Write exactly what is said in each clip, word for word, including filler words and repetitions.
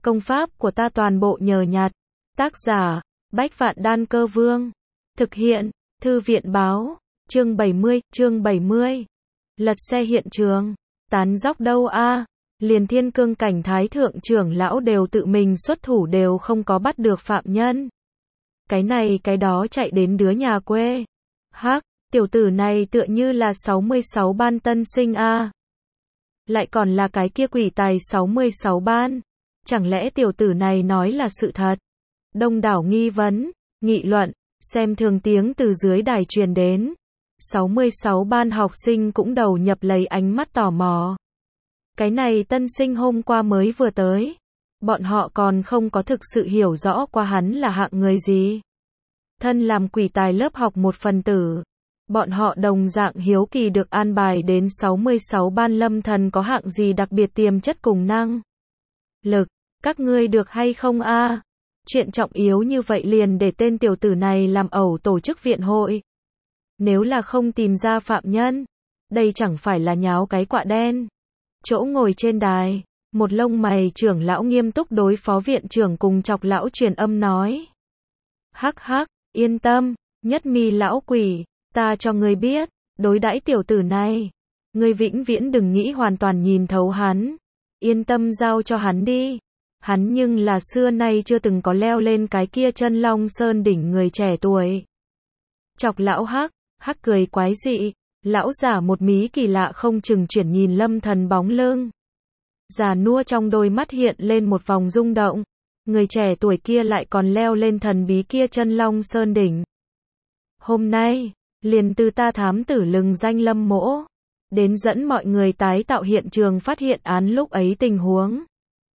Công pháp của ta toàn bộ nhờ nhặt. Tác giả, Bách Vạn Đan Cơ Vương. Thực hiện, Thư viện báo. Chương bảy mươi, chương bảy mươi. Lật xe hiện trường. Tán dóc đâu a? Liền thiên cương cảnh thái thượng trưởng lão đều tự mình xuất thủ đều không có bắt được phạm nhân. Cái này cái đó chạy đến đứa nhà quê. Hắc, tiểu tử này tựa như là sáu mươi sáu ban tân sinh a. Lại còn là cái kia quỷ tài sáu mươi sáu ban. Chẳng lẽ tiểu tử này nói là sự thật? Đông đảo nghi vấn, nghị luận, xem thường tiếng từ dưới đài truyền đến. sáu mươi sáu ban học sinh cũng đầu nhập lấy ánh mắt tò mò. Cái này tân sinh hôm qua mới vừa tới. Bọn họ còn không có thực sự hiểu rõ qua hắn là hạng người gì. Thân làm quỷ tài lớp học một phần tử. Bọn họ đồng dạng hiếu kỳ được an bài đến sáu mươi sáu ban Lâm Thần có hạng gì đặc biệt tiềm chất cùng năng lực. Các ngươi được hay không a? Chuyện trọng yếu như vậy liền để tên tiểu tử này làm ẩu tổ chức viện hội. Nếu là không tìm ra phạm nhân, đây chẳng phải là nháo cái quạ đen. Chỗ ngồi trên đài, một lông mày trưởng lão nghiêm túc đối phó viện trưởng cùng chọc lão truyền âm nói. Hắc hắc, yên tâm, nhất mi lão quỷ, ta cho ngươi biết, đối đãi tiểu tử này, ngươi vĩnh viễn đừng nghĩ hoàn toàn nhìn thấu hắn. Yên tâm giao cho hắn đi. Hắn nhưng là xưa nay chưa từng có leo lên cái kia chân long sơn đỉnh người trẻ tuổi. Chọc lão hắc, hắc cười quái dị, lão giả một mí kỳ lạ không chừng chuyển nhìn Lâm Thần bóng lưng. Già nua trong đôi mắt hiện lên một vòng rung động, người trẻ tuổi kia lại còn leo lên thần bí kia chân long sơn đỉnh. Hôm nay, liền từ ta thám tử lừng danh Lâm Mỗ, đến dẫn mọi người tái tạo hiện trường phát hiện án lúc ấy tình huống.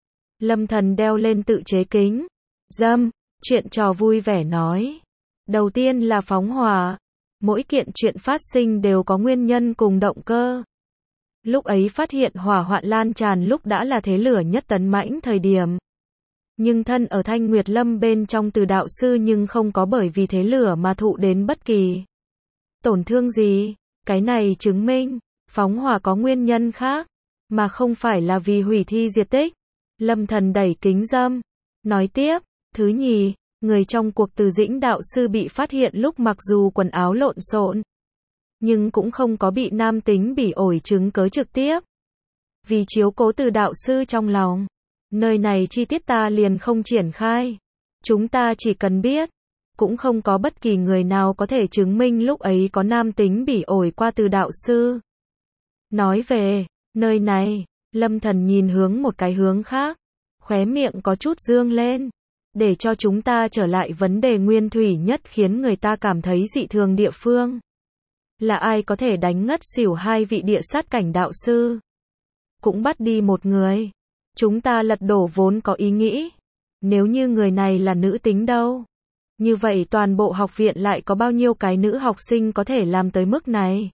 Lâm Thần đeo lên tự chế kính dâm, chuyện trò vui vẻ nói. Đầu tiên là phóng hỏa. Mỗi kiện chuyện phát sinh đều có nguyên nhân cùng động cơ. Lúc ấy phát hiện hỏa hoạn lan tràn lúc đã là thế lửa nhất tấn mãnh thời điểm. Nhưng thân ở Thanh Nguyệt Lâm bên trong Từ đạo sư nhưng không có bởi vì thế lửa mà thụ đến bất kỳ tổn thương gì. Cái này chứng minh, phóng hỏa có nguyên nhân khác, mà không phải là vì hủy thi diệt tích. Lâm Thần đẩy kính dâm, nói tiếp, thứ nhì, người trong cuộc Từ Dĩnh đạo sư bị phát hiện lúc mặc dù quần áo lộn xộn, nhưng cũng không có bị nam tính bỉ ổi chứng cớ trực tiếp. Vì chiếu cố Từ đạo sư trong lòng, nơi này chi tiết ta liền không triển khai. Chúng ta chỉ cần biết, cũng không có bất kỳ người nào có thể chứng minh lúc ấy có nam tính bỉ ổi qua Từ đạo sư. Nói về, nơi này, Lâm Thần nhìn hướng một cái hướng khác, khóe miệng có chút dương lên. Để cho chúng ta trở lại vấn đề nguyên thủy nhất khiến người ta cảm thấy dị thường địa phương. Là ai có thể đánh ngất xỉu hai vị địa sát cảnh đạo sư? Cũng bắt đi một người. Chúng ta lật đổ vốn có ý nghĩ. Nếu như người này là nữ tính đâu? Như vậy toàn bộ học viện lại có bao nhiêu cái nữ học sinh có thể làm tới mức này?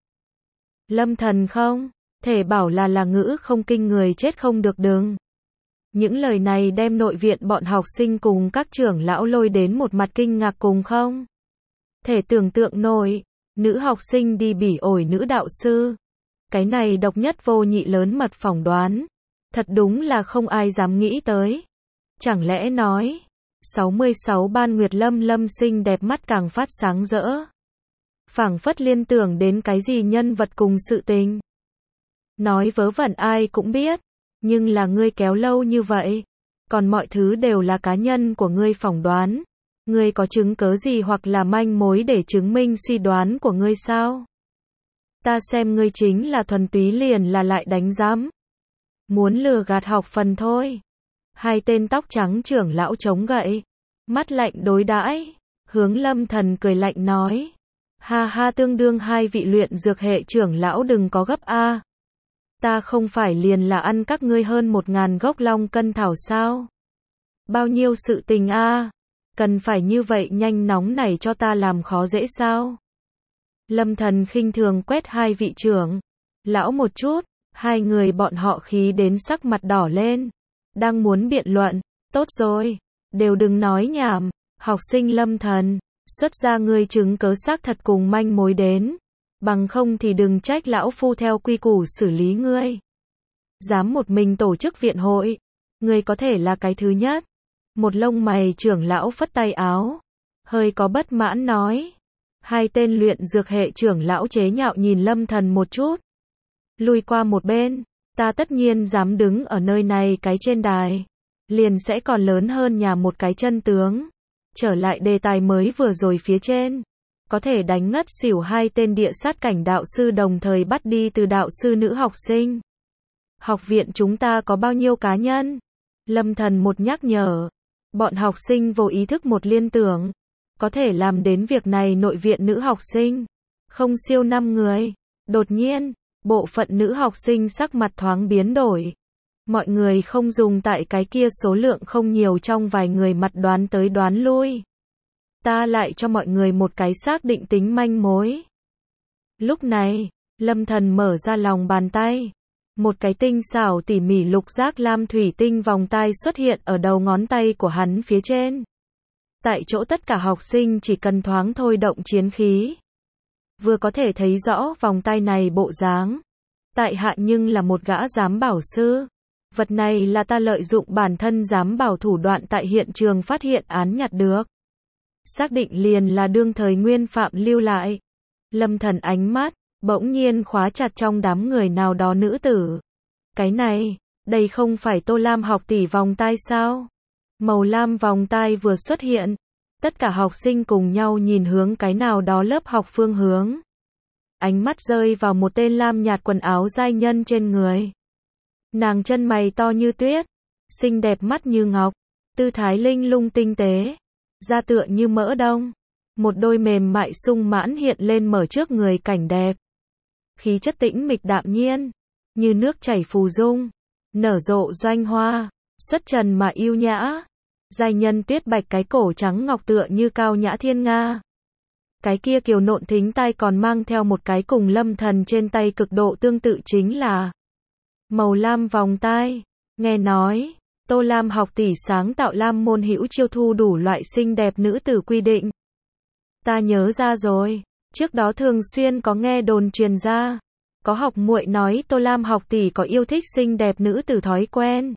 Lâm Thần không thể bảo là là ngữ không kinh người chết không được đừng. Những lời này đem nội viện bọn học sinh cùng các trưởng lão lôi đến một mặt kinh ngạc cùng không thể tưởng tượng nổi, nữ học sinh đi bỉ ổi nữ đạo sư. Cái này độc nhất vô nhị lớn mật phỏng đoán. Thật đúng là không ai dám nghĩ tới. Chẳng lẽ nói, sáu mươi sáu ban Nguyệt Lâm Lâm sinh đẹp mắt càng phát sáng rỡ. Phảng phất liên tưởng đến cái gì nhân vật cùng sự tình. Nói vớ vẩn ai cũng biết. Nhưng là ngươi kéo lâu như vậy, còn mọi thứ đều là cá nhân của ngươi phỏng đoán. Ngươi có chứng cớ gì hoặc là manh mối để chứng minh suy đoán của ngươi sao? Ta xem ngươi chính là thuần túy liền là lại đánh giám. Muốn lừa gạt học phần thôi. Hai tên tóc trắng trưởng lão chống gậy, mắt lạnh đối đãi, hướng Lâm Thần cười lạnh nói. Ha ha, tương đương hai vị luyện dược hệ trưởng lão đừng có gấp a. Ta không phải liền là ăn các ngươi hơn một ngàn gốc long cân thảo sao? Bao nhiêu sự tình a? Cần phải như vậy nhanh nóng này cho ta làm khó dễ sao? Lâm Thần khinh thường quét hai vị trưởng lão một chút, hai người bọn họ khí đến sắc mặt đỏ lên, đang muốn biện luận. Tốt rồi, đều đừng nói nhảm, học sinh Lâm Thần, xuất ra ngươi chứng cớ xác thật cùng manh mối đến. Bằng không thì đừng trách lão phu theo quy củ xử lý ngươi. Dám một mình tổ chức viện hội, Ngươi có thể là cái thứ nhất. Một lông mày trưởng lão phất tay áo, hơi có bất mãn nói. Hai tên luyện dược hệ trưởng lão chế nhạo nhìn Lâm Thần một chút. Lùi qua một bên, ta tất nhiên dám đứng ở nơi này cái trên đài. Liền sẽ còn lớn hơn nhà một cái chân tướng. Trở lại đề tài mới vừa rồi phía trên. Có thể đánh ngất xỉu hai tên địa sát cảnh đạo sư đồng thời bắt đi từ đạo sư nữ học sinh. Học viện chúng ta có bao nhiêu cá nhân? Lâm Thần một nhắc nhở. Bọn học sinh vô ý thức một liên tưởng. Có thể làm đến việc này nội viện nữ học sinh. Không siêu năm người. Đột nhiên, bộ phận nữ học sinh sắc mặt thoáng biến đổi. Mọi người không dùng tại cái kia số lượng không nhiều trong vài người mặt đoán tới đoán lui. Ta lại cho mọi người một cái xác định tính manh mối. Lúc này, Lâm Thần mở ra lòng bàn tay. Một cái tinh xảo tỉ mỉ lục giác lam thủy tinh vòng tay xuất hiện ở đầu ngón tay của hắn phía trên. Tại chỗ tất cả học sinh chỉ cần thoáng thôi động chiến khí. Vừa có thể thấy rõ vòng tay này bộ dáng. Tại hạ nhưng là một gã giám bảo sư. Vật này là ta lợi dụng bản thân giám bảo thủ đoạn tại hiện trường phát hiện án nhặt được. Xác định liền là đương thời nguyên phạm lưu lại. Lâm Thần ánh mắt bỗng nhiên khóa chặt trong đám người nào đó nữ tử. Cái này, đây không phải Tô Lam học tỷ vòng tai sao? Màu lam vòng tai vừa xuất hiện, tất cả học sinh cùng nhau nhìn hướng cái nào đó lớp học phương hướng. Ánh mắt rơi vào một tên lam nhạt quần áo giai nhân trên người. Nàng chân mày to như tuyết, xinh đẹp mắt như ngọc, tư thái linh lung tinh tế, da tựa như mỡ đông, một đôi mềm mại sung mãn hiện lên mở trước người cảnh đẹp. Khí chất tĩnh mịch đạm nhiên, như nước chảy phù dung, nở rộ doanh hoa, xuất trần mà yêu nhã. Giai nhân tuyết bạch cái cổ trắng ngọc tựa như cao nhã thiên nga. Cái kia kiều nộn thính tai còn mang theo một cái cùng Lâm Thần trên tay cực độ tương tự chính là màu lam vòng tai. Nghe nói, Tô Lam học tỷ sáng tạo lam môn hữu chiêu thu đủ loại xinh đẹp nữ tử quy định. Ta nhớ ra rồi, trước đó thường xuyên có nghe đồn truyền ra, có học muội nói Tô Lam học tỷ có yêu thích xinh đẹp nữ tử thói quen.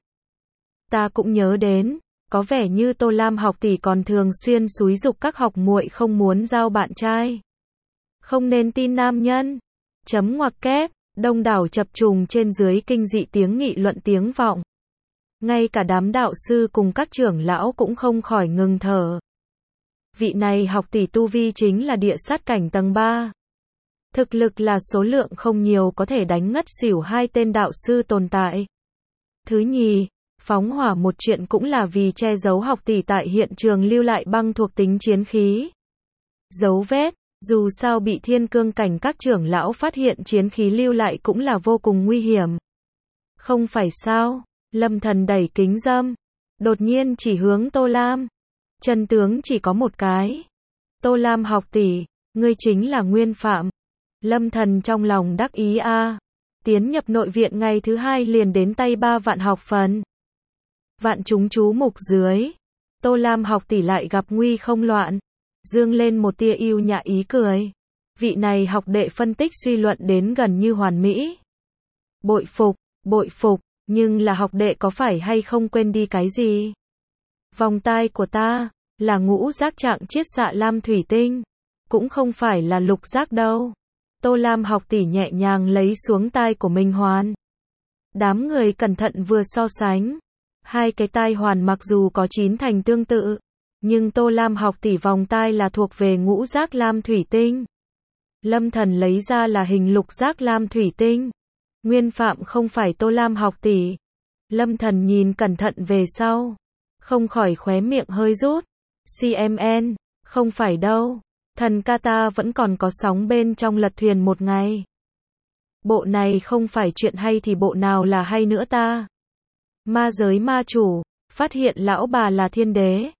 Ta cũng nhớ đến, có vẻ như Tô Lam học tỷ còn thường xuyên xúi giục các học muội không muốn giao bạn trai. Không nên tin nam nhân. Chấm ngoặc kép, đông đảo chập trùng trên dưới kinh dị tiếng nghị luận tiếng vọng. Ngay cả đám đạo sư cùng các trưởng lão cũng không khỏi ngừng thở. Vị này học tỷ tu vi chính là địa sát cảnh tầng ba. Thực lực là số lượng không nhiều có thể đánh ngất xỉu hai tên đạo sư tồn tại. Thứ nhì, phóng hỏa một chuyện cũng là vì che giấu học tỷ tại hiện trường lưu lại băng thuộc tính chiến khí. Dấu vết, dù sao bị thiên cương cảnh các trưởng lão phát hiện chiến khí lưu lại cũng là vô cùng nguy hiểm. Không phải sao? Lâm Thần đẩy kính dâm, đột nhiên chỉ hướng Tô Lam. Chân tướng chỉ có một cái. Tô Lam học tỷ, ngươi chính là nguyên phạm. Lâm Thần trong lòng đắc ý a, à. Tiến nhập nội viện ngày thứ hai liền đến tay ba vạn học phần. Vạn chúng chú mục dưới, Tô Lam học tỷ lại gặp nguy không loạn, dương lên một tia yêu nhã ý cười. Vị này học đệ phân tích suy luận đến gần như hoàn mỹ. Bội phục, bội phục, nhưng là học đệ có phải hay không quên đi cái gì? Vòng tai của ta là ngũ giác trạng chiết xạ lam thủy tinh, cũng không phải là lục giác đâu. Tô Lam học tỷ nhẹ nhàng lấy xuống tai của mình hoàn. Đám người cẩn thận vừa so sánh. Hai cái tai hoàn mặc dù có chín thành tương tự, nhưng Tô Lam học tỷ vòng tai là thuộc về ngũ giác lam thủy tinh. Lâm Thần lấy ra là hình lục giác lam thủy tinh. Nguyên phạm không phải Tô Lam học tỷ. Lâm Thần nhìn cẩn thận về sau, không khỏi khóe miệng hơi rút. xê em en, không phải đâu. Thần ca ta vẫn còn có sóng bên trong lật thuyền một ngày. Bộ này không phải chuyện hay thì bộ nào là hay nữa ta? Ma giới ma chủ, phát hiện lão bà là thiên đế.